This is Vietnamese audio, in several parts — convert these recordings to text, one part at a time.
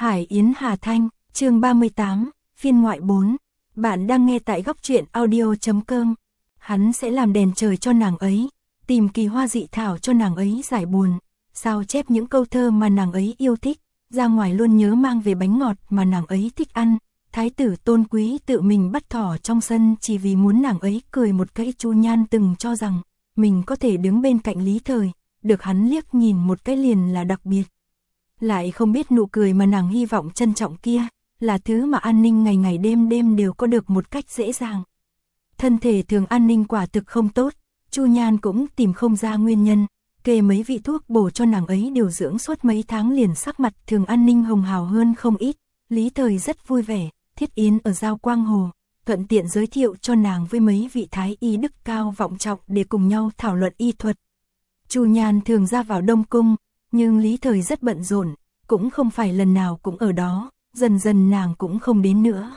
Hải Yến Hà Thanh, chương 38, phiên ngoại 4. Bạn đang nghe tại góc truyện audio.com. Hắn sẽ làm đèn trời cho nàng ấy, tìm kỳ hoa dị thảo cho nàng ấy giải buồn, sao chép những câu thơ mà nàng ấy yêu thích, ra ngoài luôn nhớ mang về bánh ngọt mà nàng ấy thích ăn. Thái tử Tôn Quý tự mình bắt thỏ trong sân chỉ vì muốn nàng ấy cười một cái. Chu Nhan từng cho rằng mình có thể đứng bên cạnh Lý Thời, được hắn liếc nhìn một cái liền là đặc biệt. Lại không biết nụ cười mà nàng hy vọng trân trọng kia, là thứ mà An Ninh ngày ngày đêm đêm đều có được một cách dễ dàng. Thân thể thường An Ninh quả thực không tốt, Chu Nhan cũng tìm không ra nguyên nhân, kê mấy vị thuốc bổ cho nàng ấy điều dưỡng suốt mấy tháng liền sắc mặt thường An Ninh hồng hào hơn không ít. Lý Thời rất vui vẻ, thiết yến ở Giao Quang Hồ, thuận tiện giới thiệu cho nàng với mấy vị thái y đức cao vọng trọng để cùng nhau thảo luận y thuật. Chu Nhan thường ra vào Đông Cung, nhưng Lý Thời rất bận rộn, cũng không phải lần nào cũng ở đó, dần dần nàng cũng không đến nữa.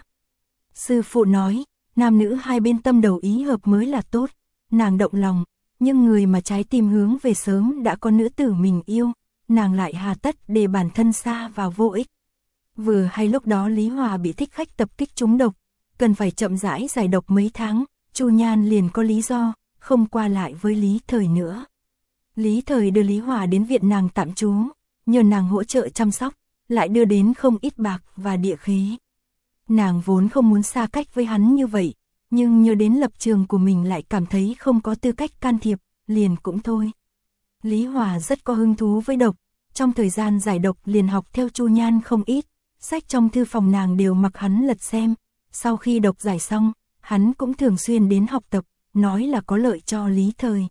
Sư phụ nói, nam nữ hai bên tâm đầu ý hợp mới là tốt, nàng động lòng, nhưng người mà trái tim hướng về sớm đã có nữ tử mình yêu, nàng lại hà tất để bản thân xa vào vô ích. Vừa hay lúc đó Lý Hòa bị thích khách tập kích trúng độc, cần phải chậm rãi giải độc mấy tháng, Chu Nhan liền có lý do, không qua lại với Lý Thời nữa. Lý Thời đưa Lý Hòa đến viện nàng tạm trú, nhờ nàng hỗ trợ chăm sóc, lại đưa đến không ít bạc và địa khế. Nàng vốn không muốn xa cách với hắn như vậy, nhưng nhớ đến lập trường của mình lại cảm thấy không có tư cách can thiệp, liền cũng thôi. Lý Hòa rất có hứng thú với độc, trong thời gian giải độc liền học theo Chu Nhan không ít, sách trong thư phòng nàng đều mặc hắn lật xem, sau khi độc giải xong, hắn cũng thường xuyên đến học tập, nói là có lợi cho Lý Thời.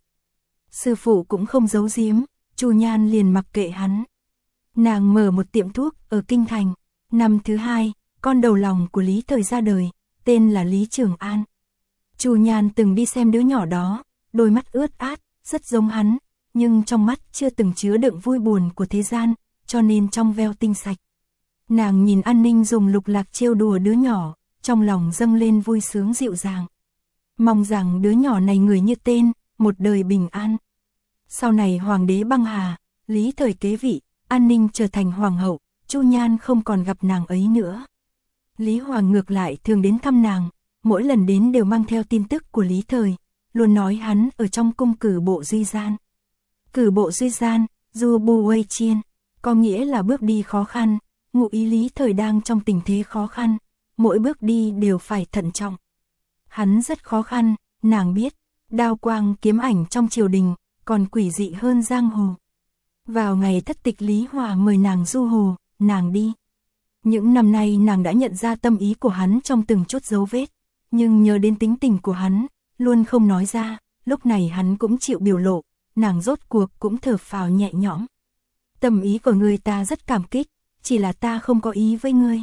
Sư phụ cũng không giấu giếm, Chu Nhan liền mặc kệ hắn. Nàng mở một tiệm thuốc ở Kinh Thành, năm thứ 2, con đầu lòng của Lý Thời ra đời, tên là Lý Trường An. Chu Nhan từng đi xem đứa nhỏ đó, đôi mắt ướt át, rất giống hắn, nhưng trong mắt chưa từng chứa đựng vui buồn của thế gian, cho nên trong veo tinh sạch. Nàng nhìn An Ninh dùng lục lạc trêu đùa đứa nhỏ, trong lòng dâng lên vui sướng dịu dàng. Mong rằng đứa nhỏ này người như tên, một đời bình an. Sau này hoàng đế băng hà, Lý Thời kế vị, An Ninh trở thành hoàng hậu, Chu Nhan không còn gặp nàng ấy nữa. Lý Hoàng ngược lại thường đến thăm nàng, mỗi lần đến đều mang theo tin tức của Lý Thời, luôn nói hắn ở trong cung cử bộ duy gian. Cử bộ duy gian, du bu wei chiên, có nghĩa là bước đi khó khăn, ngụ ý Lý Thời đang trong tình thế khó khăn, mỗi bước đi đều phải thận trọng. Hắn rất khó khăn, nàng biết, đao quang kiếm ảnh trong triều đình, còn quỷ dị hơn giang hồ. Vào ngày thất tịch Lý Hòa mời nàng du hồ, nàng đi. Những năm nay nàng đã nhận ra tâm ý của hắn trong từng chút dấu vết, nhưng nhớ đến tính tình của hắn, luôn không nói ra, lúc này hắn cũng chịu biểu lộ, nàng rốt cuộc cũng thở phào nhẹ nhõm. Tâm ý của người ta rất cảm kích, chỉ là ta không có ý với ngươi.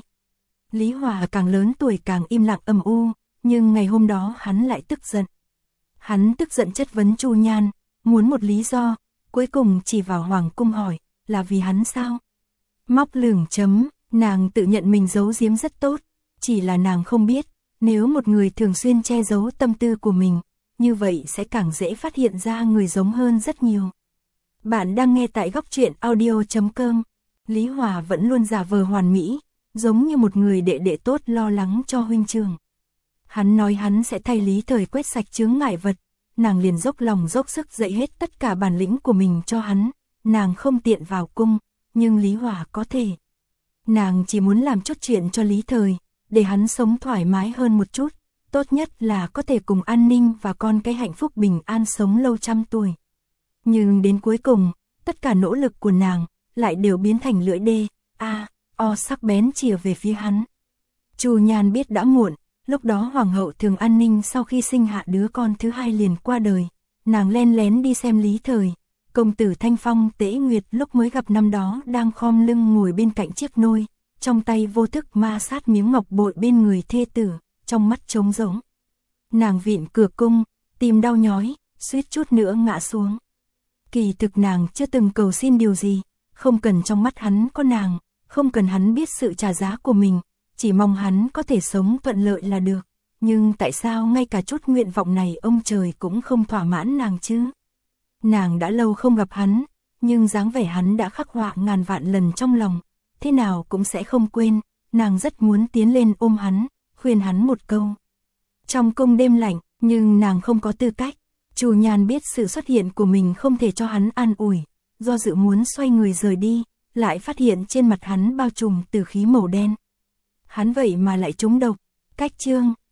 Lý Hòa càng lớn tuổi càng im lặng âm u, nhưng ngày hôm đó hắn lại tức giận. Hắn tức giận chất vấn Chu Nhan, muốn một lý do, cuối cùng chỉ vào hoàng cung hỏi, là vì hắn sao? Móc lửng chấm, nàng tự nhận mình giấu giếm rất tốt, chỉ là nàng không biết, nếu một người thường xuyên che giấu tâm tư của mình, như vậy sẽ càng dễ phát hiện ra người giống hơn rất nhiều. Bạn đang nghe tại góc truyện audio.com. Lý Hòa vẫn luôn giả vờ hoàn mỹ, giống như một người đệ đệ tốt lo lắng cho huynh trưởng. Hắn nói hắn sẽ thay Lý Thời quét sạch chướng ngại vật, nàng liền dốc lòng dốc sức dạy hết tất cả bản lĩnh của mình cho hắn, nàng không tiện vào cung, nhưng Lý Hòa có thể. Nàng chỉ muốn làm chút chuyện cho Lý Thời, để hắn sống thoải mái hơn một chút, tốt nhất là có thể cùng An Ninh và con cái hạnh phúc bình an sống lâu trăm tuổi. Nhưng đến cuối cùng, tất cả nỗ lực của nàng lại đều biến thành lưỡi đê, o sắc bén chìa về phía hắn. Chu Nhan biết đã muộn, lúc đó hoàng hậu Thường An Ninh sau khi sinh hạ đứa con thứ 2 liền qua đời, nàng len lén đi xem Lý Thời. Công tử Thanh Phong Tế Nguyệt lúc mới gặp năm đó đang khom lưng ngồi bên cạnh chiếc nôi, trong tay vô thức ma sát miếng ngọc bội bên người thê tử, trong mắt trống rỗng. Nàng vịn cửa cung, tim đau nhói, suýt chút nữa ngã xuống. Kỳ thực nàng chưa từng cầu xin điều gì, không cần trong mắt hắn có nàng, không cần hắn biết sự trả giá của mình, chỉ mong hắn có thể sống thuận lợi là được. Nhưng tại sao ngay cả chút nguyện vọng này ông trời cũng không thỏa mãn nàng chứ? Nàng đã lâu không gặp hắn, nhưng dáng vẻ hắn đã khắc họa ngàn vạn lần trong lòng, thế nào cũng sẽ không quên, nàng rất muốn tiến lên ôm hắn, khuyên hắn một câu. Trong cung đêm lạnh, nhưng nàng không có tư cách. Chu Nhan biết sự xuất hiện của mình không thể cho hắn an ủi, do dự muốn xoay người rời đi, lại phát hiện trên mặt hắn bao trùm tử khí màu đen. Hắn vậy mà lại trúng độc. Cách chương